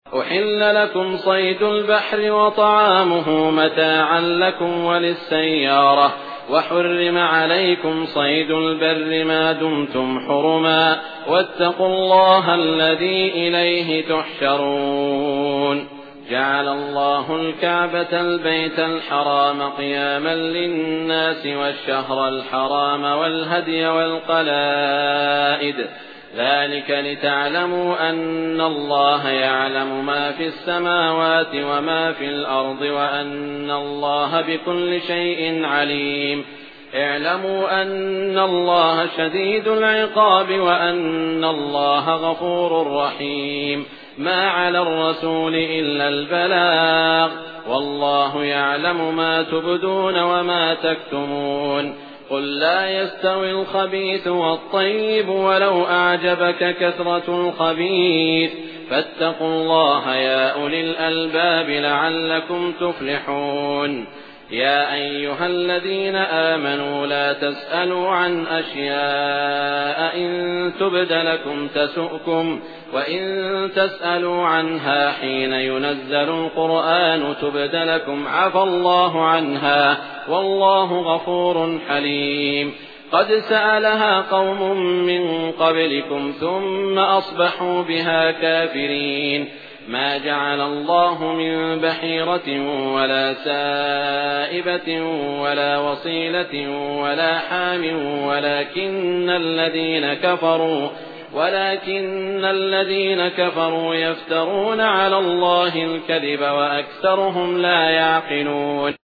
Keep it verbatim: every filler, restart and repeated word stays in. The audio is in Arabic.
أحل لكم صيد البحر وطعامه متاعا لكم وللسيارة وحرم عليكم صيد البر ما دمتم حرما واتقوا الله الذي إليه تحشرون جعل الله الكعبة البيت الحرام قياما للناس والشهر الحرام والهدي والقلائد ذلك لتعلموا أن الله يعلم ما في السماوات وما في الأرض وأن الله بكل شيء عليم اعلموا أن الله شديد العقاب وأن الله غفور رحيم ما على الرسول إلا البلاغ والله يعلم ما تبدون وما تكتمون قل لا يستوي الخبيث والطيب ولو أعجبك كثرة الخبيث فاتقوا الله يا أولي الألباب لعلكم تفلحون يا أيها الذين آمنوا لا تسألوا عن أشياء إن تبد لكم تسؤكم وإن تسألوا عنها حين ينزل القرآن تبد لكم عفى الله عنها والله غفور حليم قد سألها قوم من قبلكم ثم أصبحوا بها كافرين ما جعل الله من بحيرة ولا سائبة ولا وصيلة ولا حام ولكن الذين كفروا ولكن الذين كفروا يفترون على الله الكذب وأكثرهم لا يعقلون